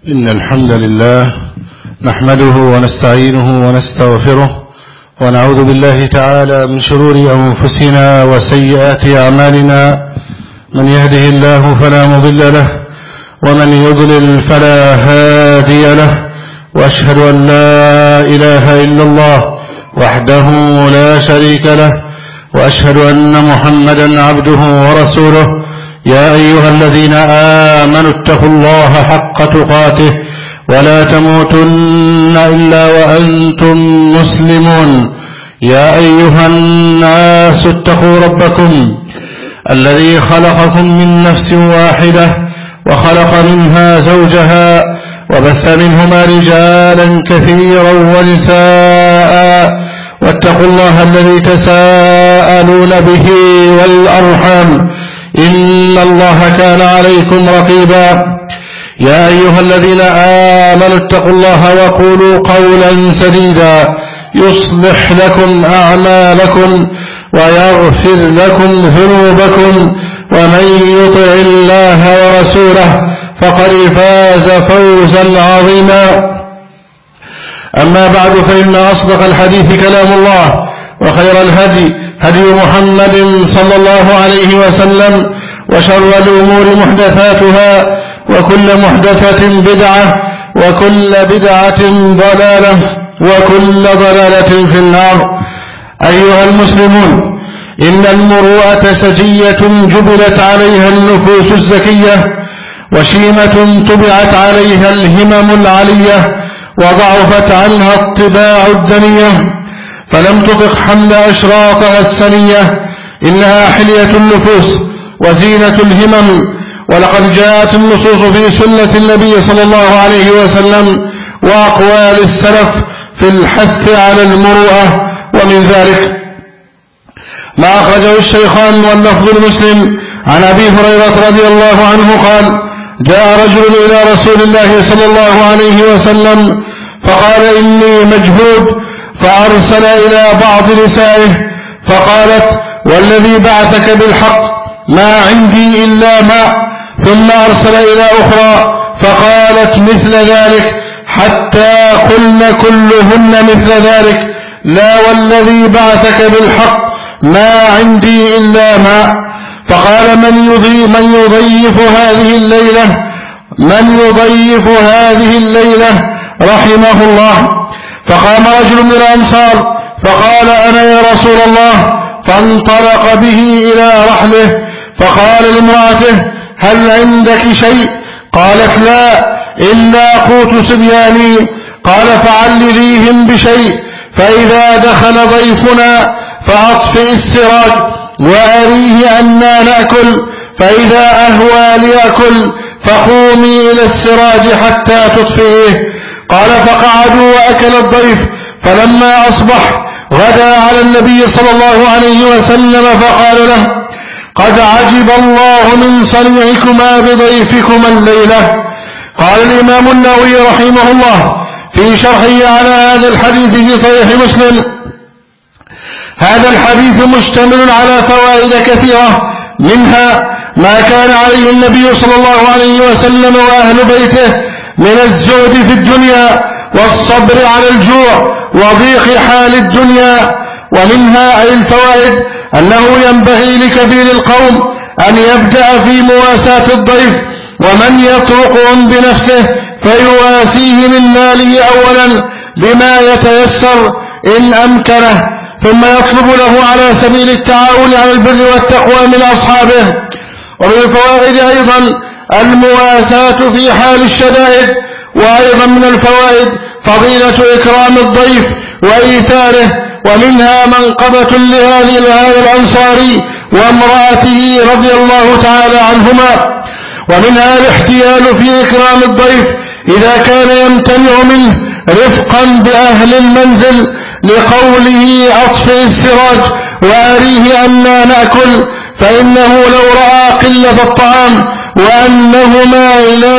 إن الحمد لله نحمده ونستعينه ونستغفره ونعوذ بالله تعالى من شرور أنفسنا وسيئات أعمالنا. من يهده الله فلا مضل له ومن يضلل فلا هادي له، وأشهد أن لا إله إلا الله وحده لا شريك له، وأشهد أن محمدا عبده ورسوله. يا أيها الذين آمنوا اتقوا الله حق تقاته ولا تموتن إلا وأنتم مسلمون. يا أيها الناس اتقوا ربكم الذي خلقكم من نفس واحدة وخلق منها زوجها وبث منهما رجالا كثيرا ونساء، واتقوا الله الذي تساءلون به والأرحام إن الله كان عليكم رقيبا. يا أيها الذين آمنوا اتقوا الله وقولوا قولا سديدا يصلح لكم أعمالكم ويغفر لكم ذنوبكم، ومن يطع الله ورسوله فقد فاز فوزا عظيما. أما بعد، فإن أصدق الحديث كلام الله، وخير الهدي هدي محمد صلى الله عليه وسلم، وشر الأمور محدثاتها، وكل محدثة بدعة، وكل بدعة ضلالة، وكل ضلالة في النار. أيها المسلمون، إن المروءة سجية جبلت عليها النفوس الزكية، وشيمة طبعت عليها الهمم العلية، وضعفت عنها الطباع الدنية، فلم تطق حمل أشراطها السنية. إنها حلية النفوس وزينة الهمم، ولقد جاءت النصوص في سنة النبي صلى الله عليه وسلم وأقوال السلف في الحث على المروءة. ومن ذلك ما أخرجه الشيخان واللفظ المسلم عن أبي هريرة رضي الله عنه قال: جاء رجل إلى رسول الله صلى الله عليه وسلم فقال: إني مجهود، فأرسل إلى بعض نسائه فقالت: والذي بعثك بالحق ما عندي إلا ماء. ثم أرسل إلى أخرى فقالت مثل ذلك، حتى قلن كلهن مثل ذلك: لا والذي بعثك بالحق ما عندي إلا ماء. فقال: من يضيف هذه الليلة رحمه الله. فقام رجل من الأنصار فقال: أنا يا رسول الله. فانطلق به إلى رحله، فقال لامرأته: هل عندك شيء؟ قالت: لا، إلا قوت صبياني. قال: فعلليهم بشيء، فإذا دخل ضيفنا فأطفئ السراج وأريه أنا نأكل، فإذا أهوى ليأكل فقومي إلى السراج حتى تطفئه. قال: فقعدوا وأكل الضيف. فلما أصبح غدا على النبي صلى الله عليه وسلم فقال له: قد عجب الله من صنيعكما بضيفكما الليلة. قال الإمام النووي رحمه الله في شرحه على هذا الحديث في صحيح مسلم: هذا الحديث مشتمل على فوائد كثيرة، منها ما كان عليه النبي صلى الله عليه وسلم وأهل بيته من الزهد في الدنيا والصبر على الجوع وضيق حال الدنيا. ومنها أي الفوائد أنه ينبغي لكبير القوم أن يبدأ في مواساة الضيف، ومن يطرقهم بنفسه فيواسيه من ماله أولا بما يتيسر إن أمكنه، ثم يطلب له على سبيل التعاون على البر والتقوى من أصحابه. ومن الفوائد أيضا المواساة في حال الشدائد. وأيضا من الفوائد فضيلة إكرام الضيف وإيثاره. ومنها منقبة لهذا الأنصاري وامرأته رضي الله تعالى عنهما. ومنها الاحتيال في إكرام الضيف إذا كان يمتنع منه رفقا بأهل المنزل، لقوله: أطفئ السراج وأريه أنا نأكل، فإنه لو رأى قلة الطعام وأنهما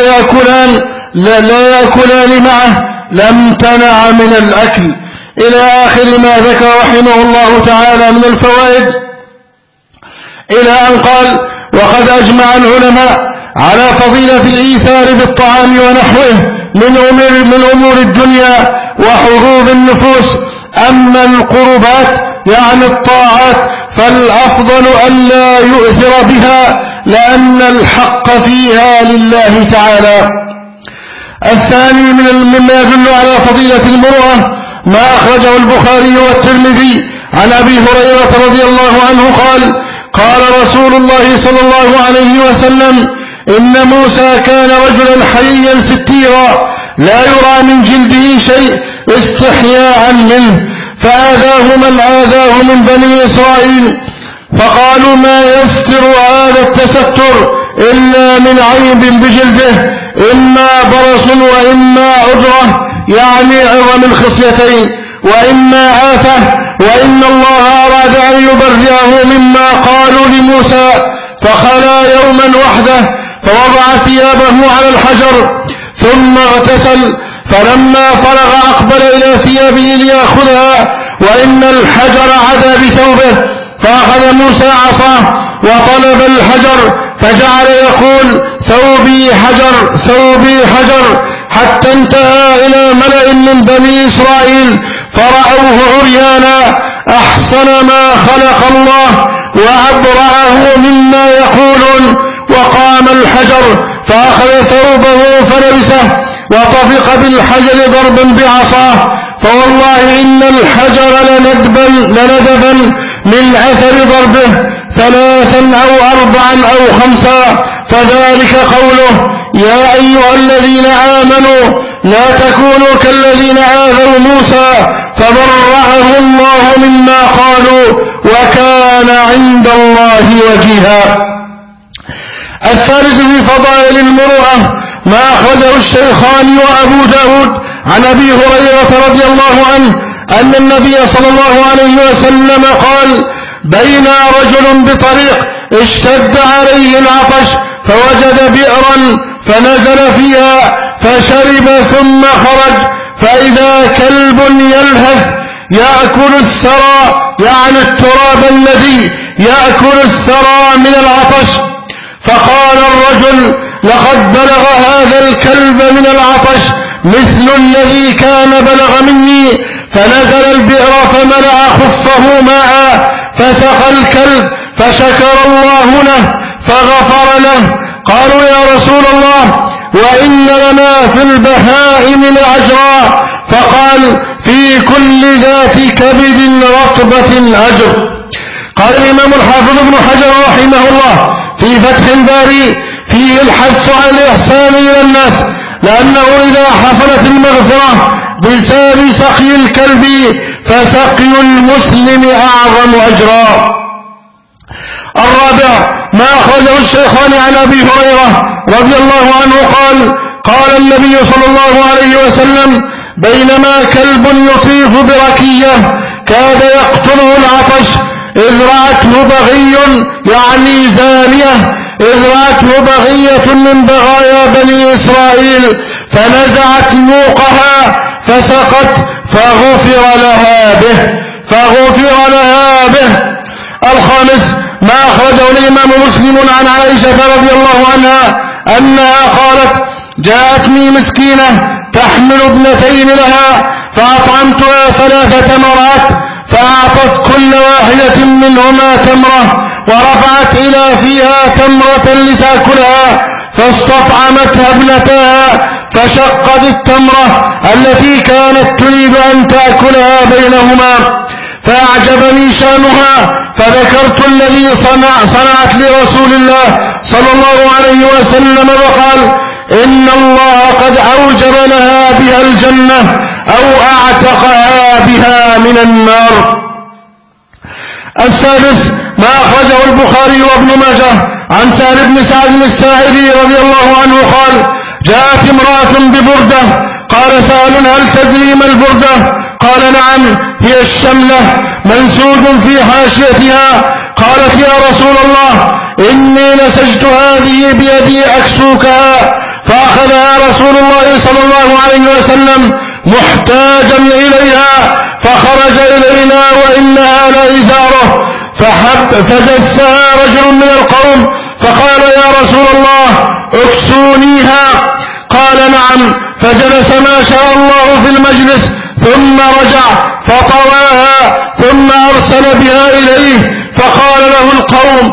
لا يأكلان معه لامتنع من الأكل، إلى آخر ما ذكر رحمه الله تعالى من الفوائد، إلى أن قال: وقد أجمع العلماء على فضيلة الإيثار بالطعام ونحوه من أمور الدنيا وحظوظ النفوس. أما القربات يعني الطاعات فالأفضل أن لا يؤثر بها لأن الحق فيها لله تعالى. الثاني مما يدل على فضيلة المروءة ما أخرجه البخاري والترمذي عن أبي هريرة رضي الله عنه قال: قال رسول الله صلى الله عليه وسلم: إن موسى كان رجلا حييا ستيرا لا يرى من جلده شيء استحياء منه، فآذاه من آذاه من بني إسرائيل، فقالوا: ما يستر هذا التستر إلا من عيب بجلده، إما برص وإما عذرة يعني عظم الخصيتين، وإما آفة، وإن الله أراد أن يبرئه مما قالوا لموسى، فخلا يوما وحده فوضع ثيابه على الحجر ثم اغتسل، فلما فرغ أقبل إلى ثيابه ليأخذها وإن الحجر عدا بثوبه، فأخذ موسى عصاه وطلب الحجر فجعل يقول: ثوبي حجر ثوبي حجر، حتى انتهى إلى ملأ من بني إسرائيل فرأوه عريانا أحسن ما خلق الله وأبرأه مما يقولون. وقام الحجر فأخذ ثوبه فلبسه وطفق بالحجر ضربا بعصاه، فوالله إن الحجر لندبا من أثر ضربه 3 أو 4 أو 5. فذلك قوله: يا أيها الذين آمنوا لا تكونوا كالذين آذوا موسى فبرأه الله مما قالوا وكان عند الله وجيها. الثالث في فضائل المروءة ما أخرجه الشيخان وأبو داود عن أبي هريرة رضي الله عنه أن النبي صلى الله عليه وسلم قال: بين رجل بطريق اشتد عليه العطش فوجد بئرا فنزل فيها فشرب ثم خرج فإذا كلب يلهث يأكل الثرى يعني التراب الذي يأكل الثرى من العطش، فقال الرجل: لقد بلغ هذا الكلب من العطش مثل الذي كان بلغ مني، فنزل البئر فملأ خفه ماء فسقى الكلب فشكر الله له فغفر له. قالوا: يا رسول الله وإن لنا في البهائم لأجرا، فقال: في كل ذات كبد رطبة أجر. قال الإمام الحافظ ابن حجر رحمه الله في فتح الباري: فيه الحث على الإحسان إلى الناس، لأنه إذا حصلت المغفرة بسبب سقي الكلب فسقي المسلم أعظم أجرا. الرابع ما أخرجه الشيخان عن أبي هريرة رضي الله عنه قال: قال النبي صلى الله عليه وسلم: بينما كلب يطيف بركية كاد يقتله العطش إذ رأته بغي يعني زانية، إذ رأته بغية من بغايا بني إسرائيل فنزعت موقها فسقت فغفر لها به. الخامس ما أخرجه الإمام مسلم عن عائشة رضي الله عنها أنها قالت: جاءتني مسكينة تحمل ابنتين لها فأطعمتها 3 تمرات، فأعطت كل واحدة منهما تمرة ورفعت إلى فيها تمرة لتأكلها، فاستطعمتها ابنتها فشقت التمرة التي كانت تريد أن تأكلها بينهما، فأعجبني شأنها فذكرت الذي صنعت لرسول الله صلى الله عليه وسلم وقال: إن الله قد أوجب لها بها الجنة أو أعتقها بها من النار. السادس ما أخرجه البخاري وابن ماجه عن سهل بن سعد الساعدي رضي الله عنه قال: جاءت امرأة ببردة، قال سهل: هل تدري ما البردة؟ قال: نعم، هي الشملة منسوج في حاشيتها. قالت: يا رسول الله إني نسجت هذه بيدي أكسوكها، فأخذها رسول الله صلى الله عليه وسلم محتاجا إليها فخرج إلينا وإنها لإزاره، فجسها رجل من القوم فقال: يا رسول الله اكسونيها. قال نعم. فجلس ما شاء الله في المجلس، ثم رجع فطواها، ثم أرسل بها إليه، فقال له القوم: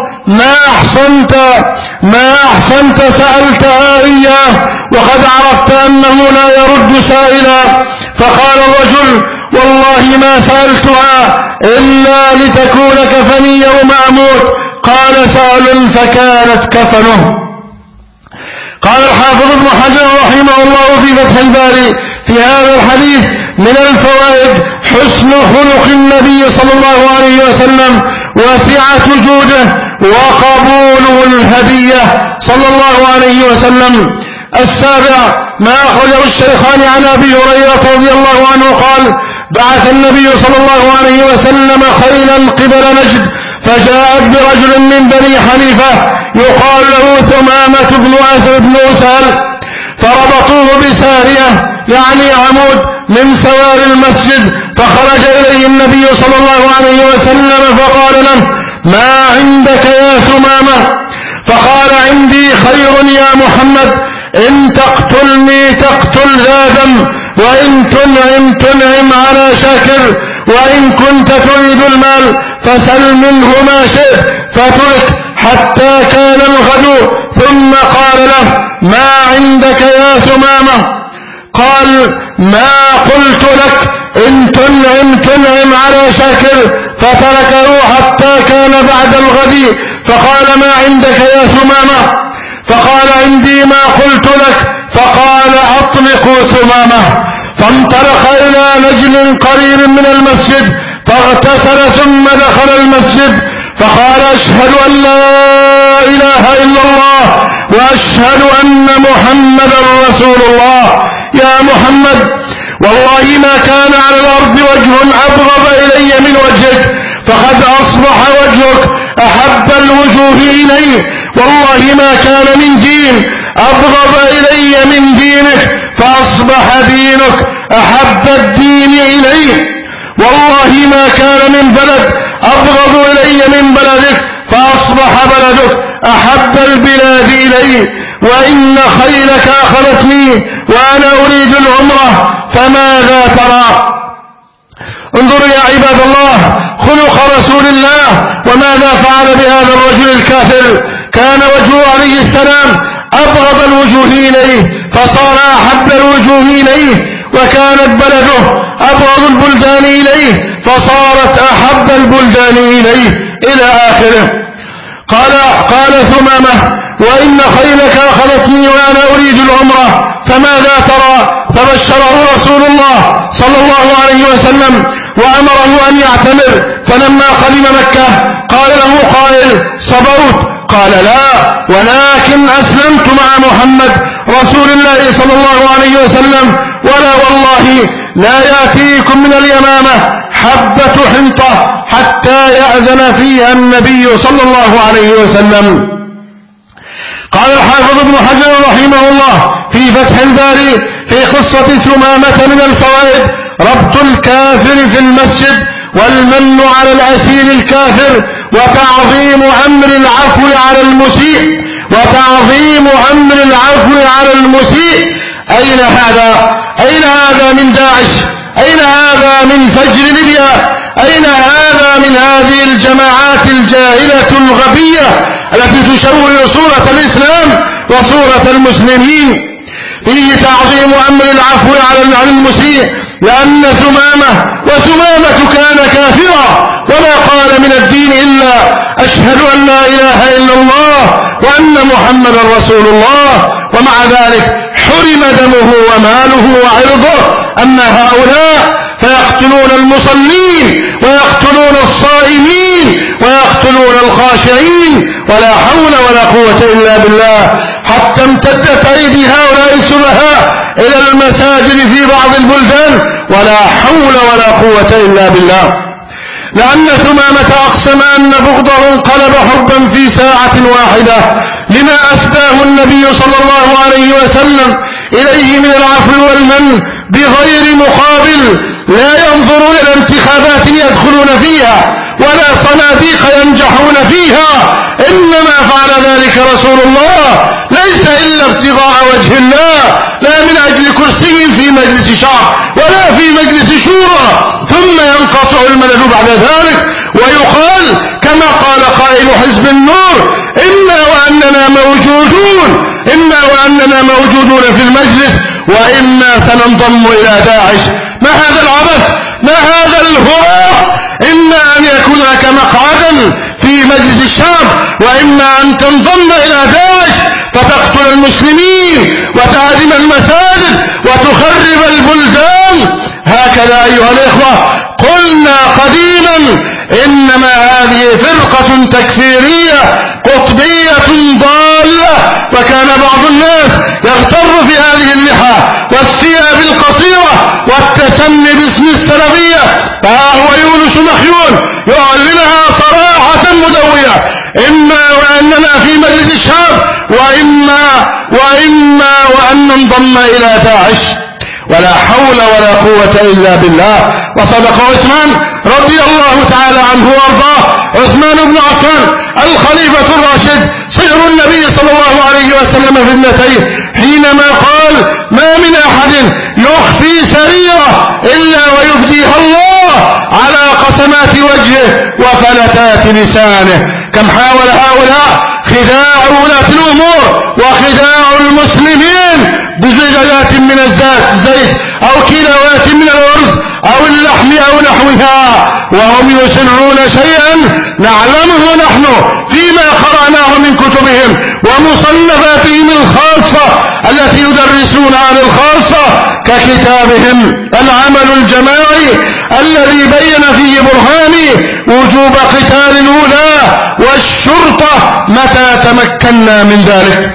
ما أحسنت سألتها إياه وقد عرفت أنه لا يرد سائلا. فقال الرجل: والله ما سألتها إلا لتكون كفني يوم أموت. قال سأل فكانت كفنه. قال الحافظ ابن حجر رحمه الله في فتح الباري: في هذا الحديث من الفوائد حسن خلق النبي صلى الله عليه وسلم، وسعة جوده، وقبوله الهدية صلى الله عليه وسلم. السابع ما أخرجه الشيخان عن أبي هريرة رضي الله عنه قال: بعث النبي صلى الله عليه وسلم خيلا قبل نجد، فجاءت برجل من بني حنيفة يقال له ثمامة بن أسهل، فربطوه بسارية يعني عمود من سوار المسجد، فخرج إليه النبي صلى الله عليه وسلم فقال له: ما عندك يا ثمامة؟ فقال: عندي خير يا محمد، إن تقتلني تقتل ذا دم، وإن تنعم على شاكر، وإن كنت تريد المال فسل منه ما شئت. فترك حتى كان الغد، ثم قال له: ما عندك يا ثمامة؟ قال: ما قلت لك إن تنعم على شاكر. فتركه حتى كان بعد الغد، فقال: ما عندك يا ثمامة؟ فقال: عندي ما قلت لك. فقال: أطلقوا ثمامة. فانطلق إلى نجل قريب من المسجد، فاغتسل ثم دخل المسجد، فقال: أشهد أن لا إله إلا الله وأشهد أن محمدا رسول الله. يا محمد، والله ما كان على الأرض وجه أبغض إلي من وجهك، فقد أصبح وجهك أحب الوجوه إلي. والله ما كان من دين أبغض إلي من دينك، فأصبح دينك أحب الدين إلي. والله ما كان من بلد أبغض إلي من بلدك، فأصبح بلدك أحب البلاد إلي. وإن خيلك أخذتني وأنا أريد العمرة، فماذا ترى؟ انظروا يا عباد الله خلق رسول الله، وماذا فعل بهذا الرجل الكافر؟ كان وجهه عليه السلام أبغض الوجوه إليه، فصار أحب الوجوه إليه. وكانت بلده أبغض البلدان إليه، فصارت أحب البلدان إليه، إلى آخره. قال ثمامة: وإن خيلك أخذتني وأنا أريد العمرة، فماذا ترى؟ فبشره رسول الله صلى الله عليه وسلم وأمره أن يعتمر. فلما قدم مكة قال له قائل: صبوت؟ قال: لا، ولكن أسلمت مع محمد رسول الله صلى الله عليه وسلم، ولا والله لا يأتيكم من اليمامة حبة حنطة حتى يأذن فيها النبي صلى الله عليه وسلم. قال الحافظ ابن حجر رحمه الله في فتح الباري في قصة ثمامة: من الفوائد ربط الكافر في المسجد، والمن على الأسير الكافر، وتعظيم أمر العفو على المسيء، وتعظيم أمر العفو على المسيء. أين هذا؟ أين هذا من داعش؟ أين هذا من فجر ليبيا؟ أين هذا من هذه الجماعات الجاهلة الغبية التي تشوه صورة الإسلام وصورة المسلمين؟ فيه تعظيم أمر العفو على المسيء، لأن ثمامة كان كافرا، وما قال من الدين إلا أشهد أن لا إله إلا الله وأن محمدا رسول الله، ومع ذلك حرم دمه وماله وعرضه. أما هؤلاء فيقتلون المصلين ويقتلون الصائمين ويقتلون الخاشعين، ولا حول ولا قوة إلا بالله، حتى امتدت أيدي هؤلاء السفهاء إلى المساجد في بعض البلدان، ولا حول ولا قوة إلا بالله. لأن ثمامة أقسم أن بغضه انقلب حبا في ساعة واحدة لما أسداه النبي صلى الله عليه وسلم إليه من العفو والمن بغير مقابل، لا ينظر إلى انتخابات يدخلون فيها ولا صناديق ينجحون فيها، إنما فعل ذلك رسول الله ليس إلا ابتغاء وجه الله، لا من أجل كرسي في مجلس شعب ولا في مجلس شورى، ثم ينقطع المدد بعد ذلك ويقال كما قال قائل حزب النور: إنا وأننا موجودون في المجلس وإنا سننضم إلى داعش. ما هذا العبث؟ ما هذا الهراء؟ إما أن يكون لك مقعدا في مجلس الشعب، وإما أن تنضم إلى داعش فتقتل المسلمين وتهدم المساجد وتخرب البلدان. هكذا أيها الإخوة قلنا قديما: إنما هذه فرقة تكفيرية قطبية ضالة. وكان بعض الناس يغتر في هذه اللحى والثياب القصيرة والتسمي باسم السلفية، فها هو يونس مخيون يعلنها صراحة مدوية: إما وأننا في مجلس الشعب وإما وأن ننضم إلى داعش. ولا حول ولا قوة إلا بالله. وصدق عثمان رضي الله تعالى عنه وارضاه، عثمان بن عفان الخليفة الراشد صهر النبي صلى الله عليه وسلم في ابنتيه حينما قال: ما من أحد يخفي سريرة إلا ويبديها الله على قسمات وجهه وفلتات لسانه. كم حاول هؤلاء خداع ولاة الأمور وخداع المسلمين بزجاجات من الزيت أو كيلوات من الأرز أو اللحم أو نحوها، وهم يسرون شيئا نعلمه نحن فيما قرأناه من كتبهم ومصنفاتهم الخاصة التي يدرسون عن الخاصة، ككتابهم العمل الجماعي الذي بين فيه برهاني وجوب قتال الولاة والشرطة متى تمكنا من ذلك.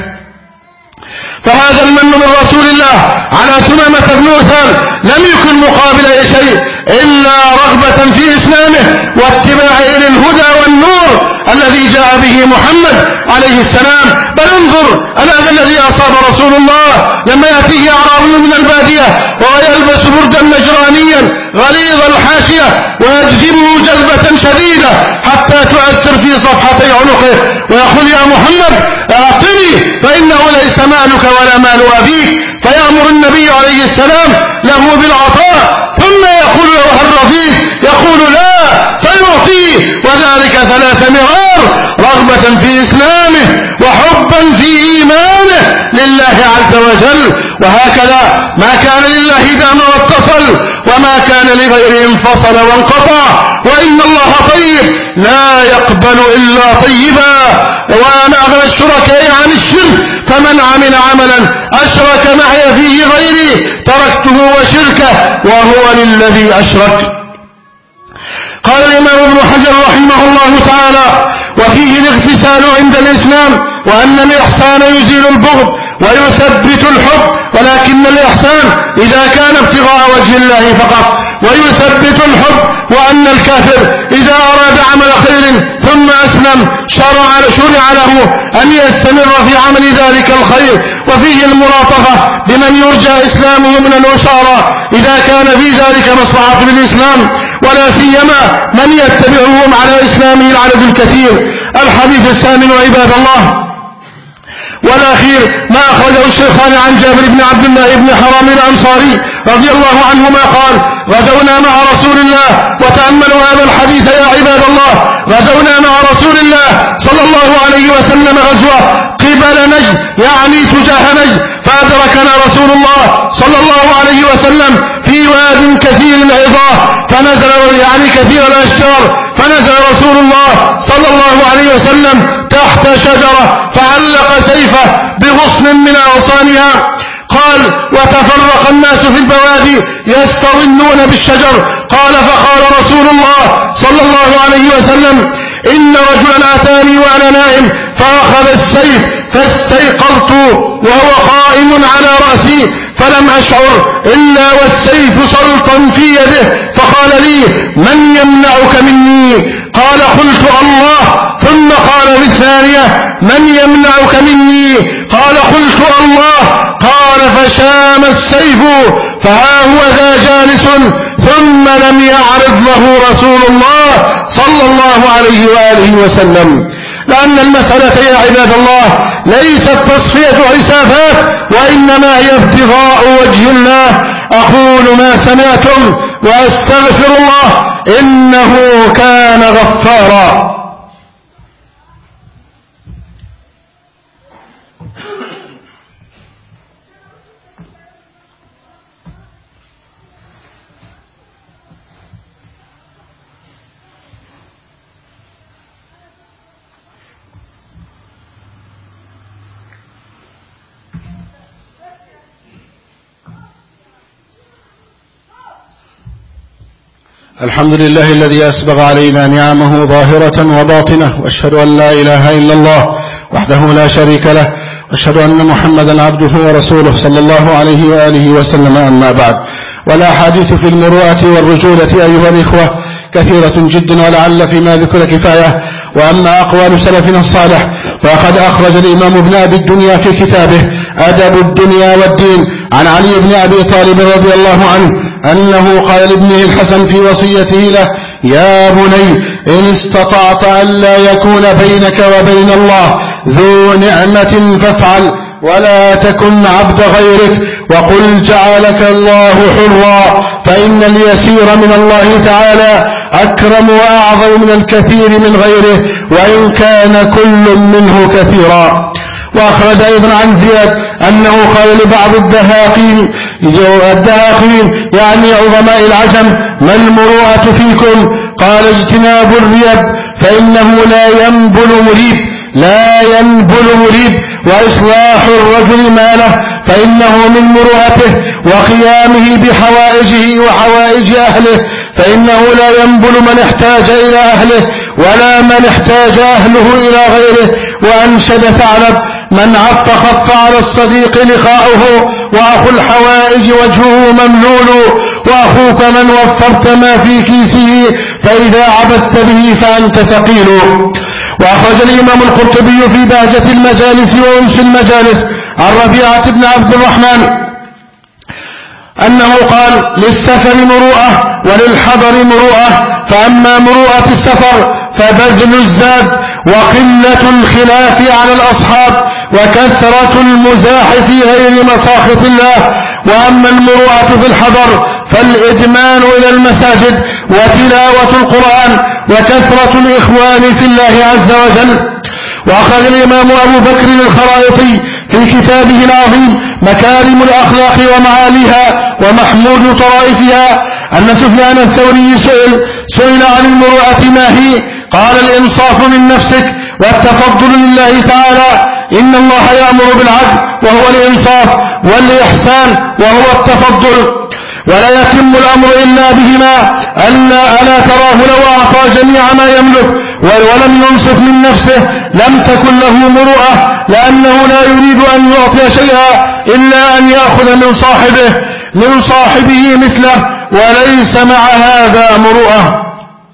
فهذا المن من رسول الله على ثمامة بن أثال لم يكن مقابل شيء إلا رغبة في إسلامه واتباعه للهدى والنور الذي جاء به محمد عليه السلام. بل انظر الأذى الذي أصاب رسول الله لما يأتيه أعرابي من البادية وهو يلبس بردا نجرانيا غليظ الحاشية ويجذبه جذبة شديدة حتى تؤثر في صفحتي عنقه ويقول: يا محمد أعطني فإنه ليس مالك ولا مال أبيك، فيأمر النبي عليه السلام له بالعطاء، ثم يقول له: هل رفيق؟ يقول: لا، فيعطيه، وذلك 3 مرار، رغبة في إسلامه وحبا في إيمانه لله عز وجل. وهكذا ما كان لله دام واتصل، وما كان لغيره انفصل وانقطع. وإن الله طيب لا يقبل إلا طيبا، وأنا أغنى الشركاء عن الشرك، فمن عمل عملا أشرك معي فيه غيري تركته وشركه وهو للذي أشرك. قال الإمام ابن حجر رحمه الله تعالى: وفيه الاغتسال عند الإسلام، وأن الإحسان يزيل البغض ويثبت الحب، ولكن الإحسان إذا كان ابتغاء وجه الله فقط، ويثبت الحب، وأن الكافر إذا أراد عمل خير ثم أسلم شرع له أن يستمر في عمل ذلك الخير. وفيه الملاطفة بمن يرجى إسلامه من الأسارى إذا كان في ذلك مصلحة للإسلام، ولا سيما من يتبعهم على إسلامه العدد الكثير. الحديث الثامن عباد الله والأخير ما أخرجه الشيخان عن جابر بن عبد الله بن حرام الأنصاري رضي الله عنهما قال: غزونا مع رسول الله، وتأملوا هذا الحديث يا عباد الله، غزونا مع رسول الله صلى الله عليه وسلم غزوة قبل نجد، يعني تجاه نجد، فأدركنا رسول الله صلى الله عليه وسلم في واد كثير العظاه، فنزل يعني كثير الأشجار، فنزل رسول الله صلى الله عليه وسلم تحت شجرة فعلق سيفه بغصن من أغصانها. قال: وتفرق الناس في البوادي يستظلون بالشجر. قال: فقال رسول الله صلى الله عليه وسلم: إن رجلا أتاني وأنا نائم فأخذ السيف فاستيقظت وهو قائم على رأسي، فلم أشعر إلا والسيف سلطا في يده، فقال لي: من يمنعك مني؟ قال: قلت: الله. ثم قال في الثانية: من يمنعك مني؟ قال: قلت: الله. قال: فشام السيف فها هو ذا جالس. ثم لم يعرض له رسول الله صلى الله عليه وآله وسلم. لأن المسألة يا عباد الله ليست تصفية حسابات، وإنما هي ابتغاء وجه الله. أقول ما سمعتم وأستغفر الله إنه كان غفارا. الحمد لله الذي أسبغ علينا نعمه ظاهرة وباطنة، وأشهد أن لا إله إلا الله وحده لا شريك له، وأشهد أن محمدا عبده ورسوله صلى الله عليه وآله وسلم. أما بعد، والأحاديث في المروءة والرجولة أيها الإخوة كثيرة جدا، ولعل فيما ذكر كفاية. وأما أقوال سلفنا الصالح فقد أخرج الإمام ابن أبي الدنيا في كتابه أدب الدنيا والدين عن علي بن أبي طالب رضي الله عنه أنه قال لابنه الحسن في وصيته له: يا بني، إن استطعت ألا يكون بينك وبين الله ذو نعمة فافعل، ولا تكن عبد غيرك، وقل جعلك الله حرا، فإن اليسير من الله تعالى أكرم وأعظم من الكثير من غيره، وإن كان كل منه كثيرا. وأخرج أيضا عن زياد أنه قال لبعض الدهاقين يعني عظماء العجم: ما المروءة فيكم؟ قال: اجتناب الريب، فإنه لا ينبل مريب، وإصلاح الرجل ماله، فإنه من مروءته، وقيامه بحوائجه وحوائج أهله، فإنه لا ينبل من احتاج إلى أهله، ولا من احتاج أهله إلى غيره. وأنشد ثعلب: من عط خف على الصديق لقاؤه، وأخو الحوائج وجهه مملول، وأخوك من وفرت ما في كيسه، فإذا عبثت به فأنت ثقيل. وأخرج الإمام القرطبي في بهجة المجالس وأنس المجالس عن ربيعة بن عبد الرحمن أنه قال: للسفر مروءة وللحضر مروءة، فأما مروءة السفر فبذل الزاد وقلة الخلاف على الأصحاب وكثرة المزاح في غير مساخط الله. وأما المروءة في الحضر فالإدمان إلى المساجد وتلاوة القرآن وكثرة الإخوان في الله عز وجل. وأخرج الإمام أبو بكر الخرائطي في كتابه العظيم مكارم الأخلاق ومعاليها ومحمود طرائفها أن سفيان الثوري سئل عن المروءة ما هي؟ قال: الإنصاف من نفسك والتفضل لله تعالى. إن الله يأمر بالعدل وهو الإنصاف، والإحسان وهو التفضل، ولا يتم الأمر إلا بهما. ألا تراه لو أعطى جميع ما يملك ولم ينصف من نفسه لم تكن له مروءة، لأنه لا يريد أن يعطي شيئا إلا أن يأخذ من صاحبه مثله، وليس مع هذا مروءة.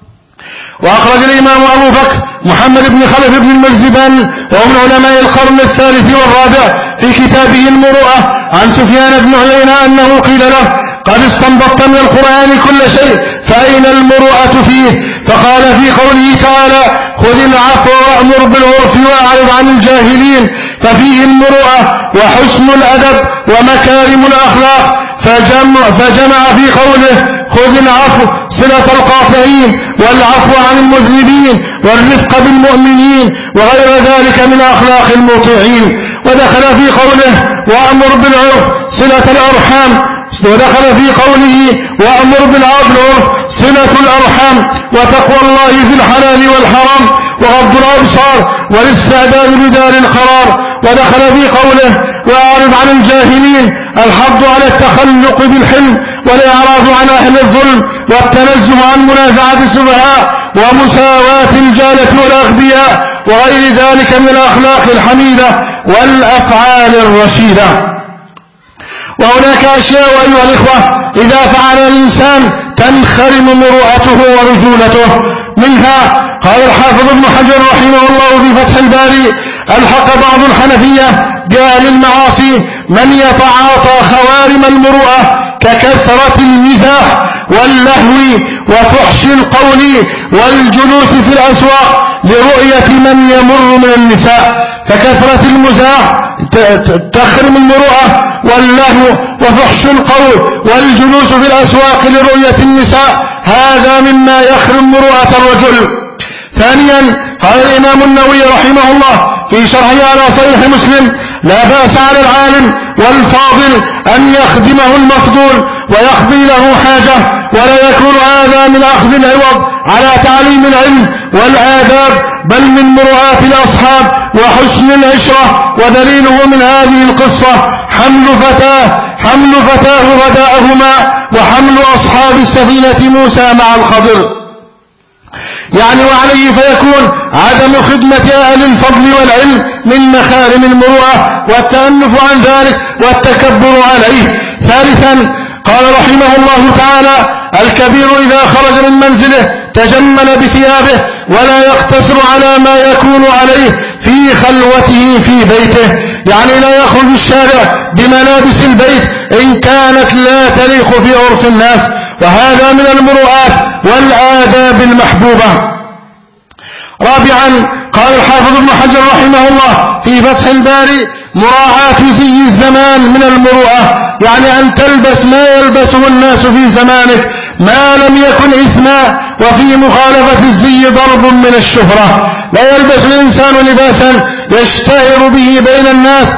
وأخرج الإمام أبو بكر محمد بن خلف بن المرزبان وهو من علماء القرن الثالث والرابع في كتابه المروءة عن سفيان بن عيينة أنه قيل له: قد استنبطت من القرآن كل شيء، فأين المروءة فيه؟ فقال في قوله تعالى: خذ العفو وأمر بالعرف وأعرض عن الجاهلين، ففيه المروءة وحسن الأدب ومكارم الأخلاق. فجمع في قوله: خذ العفو صلة القاطعين والعفو عن المذنبين والرفق بالمؤمنين وغير ذلك من أخلاق المطيعين. ودخل في قوله: وأمر بالعرف صلة الأرحام، ودخل في قوله: وأمر بالعرف صلة الأرحام وتقوى الله في الحلال والحرام وغض الأبصار والاستعداد بدار القرار. ودخل في قوله: وأعرض عن الجاهلين، الحض على التخلق بالحلم والإعراض عن أهل الظلم والتنزه عن منازعة السفهاء ومساواة الجالة والأغبياء وغير ذلك من الأخلاق الحميدة والأفعال الرشيدة. وهناك أشياء أيها الإخوة إذا فعل الإنسان تنخرم مروءته ورجولته، منها قال الحافظ ابن حجر رحمه الله في فتح الباري: ألحق بعض الحنفية بأهل المعاصي من يتعاطى خوارم المروءة ككثرة المزاح واللهو وفحش القول والجلوس في الأسواق لرؤية من يمر من النساء. فكثرة المزاح تخرم المروءة، واللهو وفحش القول والجلوس في الأسواق لرؤية النساء هذا مما يخرم مروءة الرجل. ثانيا قال الإمام النووي رحمه الله في شرحه على صحيح مسلم: لا بأس على العالم والفاضل أن يخدمه المفضول ويقضي له حاجة، ولا يكون هذا من أخذ العوض على تعليم العلم والآداب، بل من مروءات الأصحاب وحسن العشرة. ودليله من هذه القصة حمل فتاه غداءهما وحمل أصحاب السفينة موسى مع الخضر. يعني وعليه فيكون عدم خدمة أهل الفضل والعلم من مخارم المروءة والتأنف عن ذلك والتكبر عليه. ثالثا قال رحمه الله تعالى: الكبير إذا خرج من منزله تجمل بثيابه ولا يقتصر على ما يكون عليه في خلوته في بيته، يعني لا يخرج الشارع بملابس البيت إن كانت لا تليق في عرف الناس، وهذا من المروءات والآداب المحبوبة. رابعا قال الحافظ ابن حجر رحمه الله في فتح الباري: مراعاة زي الزمان من المروءة، يعني أن تلبس ما يلبسه الناس في زمانك ما لم يكن إثما، وفي مخالفة الزي ضرب من الشهرة. لا يلبس الإنسان لباسا يشتهر به بين الناس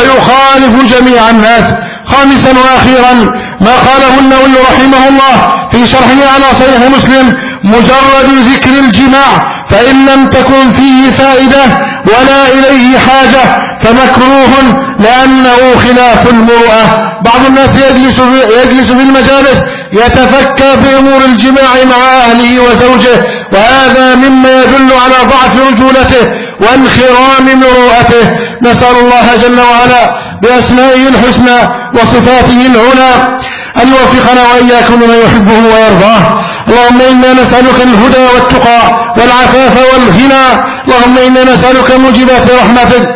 ويخالف جميع الناس. خامسا وأخيرا ما قاله النووي رحمه الله في شرحه على صحيح مسلم: مجرد ذكر الجماع فإن لم تكن فيه فائدة ولا إليه حاجة فمكروه لأنه خلاف المروءة. بعض الناس يجلس في المجالس يتفكى بأمور الجماع مع أهله وزوجه، وهذا مما يدل على ضعف رجولته وانخرام مروءته. نسأل الله جل وعلا بأسمائه الحسنى وصفاته العلى أن يوفقنا وإياكم لما يحبه ويرضاه. اللهم إنا نسألك الهدى والتقى والعفاف والغنى. اللهم إنا نسألك موجبات رحمتك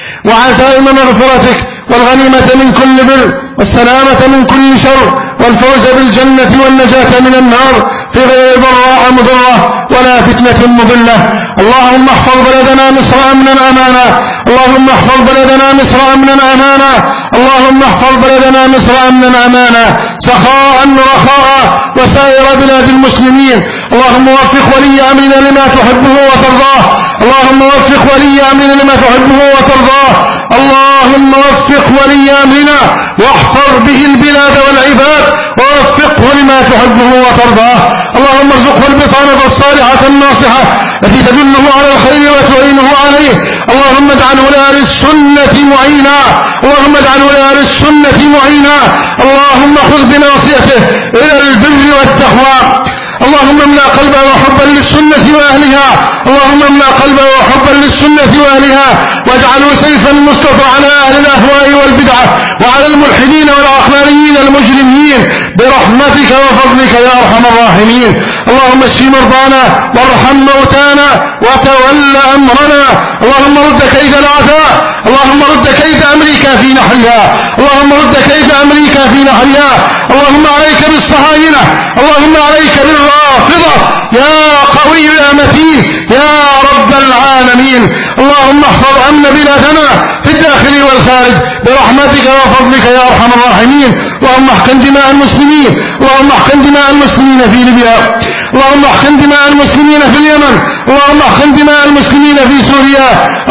وعزائم مغفرتك والغنيمة من كل بر والسلامة من كل شر والفوز بالجنة والنجاة من النار في غير ضراء مضرة ولا فتنة مضلة. اللهم احفظ بلدنا مصر أمنا أمانا. اللهم احفظ بلدنا مصر أمنا أمانا. اللهم احفظ بلدنا مصر أمنا أمانا سخاء رخاء وسائر بلاد المسلمين. اللهم وفق ولي أمرنا لما تحبه وترضاه. اللهم وفق ولي أمرنا لما تحبه وترضاه. اللهم وفق ولي أمرنا واحفظ به البلاد والعباد ووفقه لما تحبه وترضاه. اللهم ارزقه البطانة الصالحة الناصحة التي تدله على الخير وتعينه عليه. اللهم اجعله لأهل السنة معينا. اللهم اجعله لأهل السنة معينا. اللهم خذ بناصيته إلى البر والتقوى. اللهم املأ قلبه حبا للسنة وأهلها. اللهم املأ قلبه حبا للسنة وأهلها واجعله سيفا مصطفى على أهل الأهواء والبدعة وعلى الملحدين والعقلانيين المجرمين برحمتك وفضلك يا أرحم الراحمين. اللهم اشف مرضانا وارحم موتانا وتول أمرنا. اللهم رد كيد الأعداء. اللهم رد كيد أمريكا في نحرها. اللهم رد كيد أمريكا في نحرها. اللهم عليك بالصهاينة. اللهم عليك بالرافضة يا قوي يا متين يا رب العالمين. اللهم احفظ أمن بلادنا في الداخل والخارج برحمتك وفضلك يا أرحم الراحمين. اللهم احقن دماء المسلمين. اللهم احقن دماء المسلمين في ليبيا. اللهم احقن دماء المسلمين في اليمن. اللهم احقن دماء المسلمين في سوريا.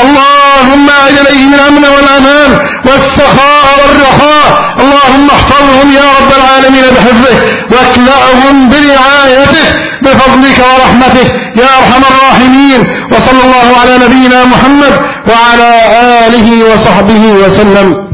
اللهم أعد إليهم الأمن والأمان والسخاء والرخاء. اللهم احفظهم يا رب العالمين بحفظك واكلأهم برعايتك بفضلك ورحمتك يا أرحم الراحمين. وصلى الله على نبينا محمد وعلى آله وصحبه وسلم.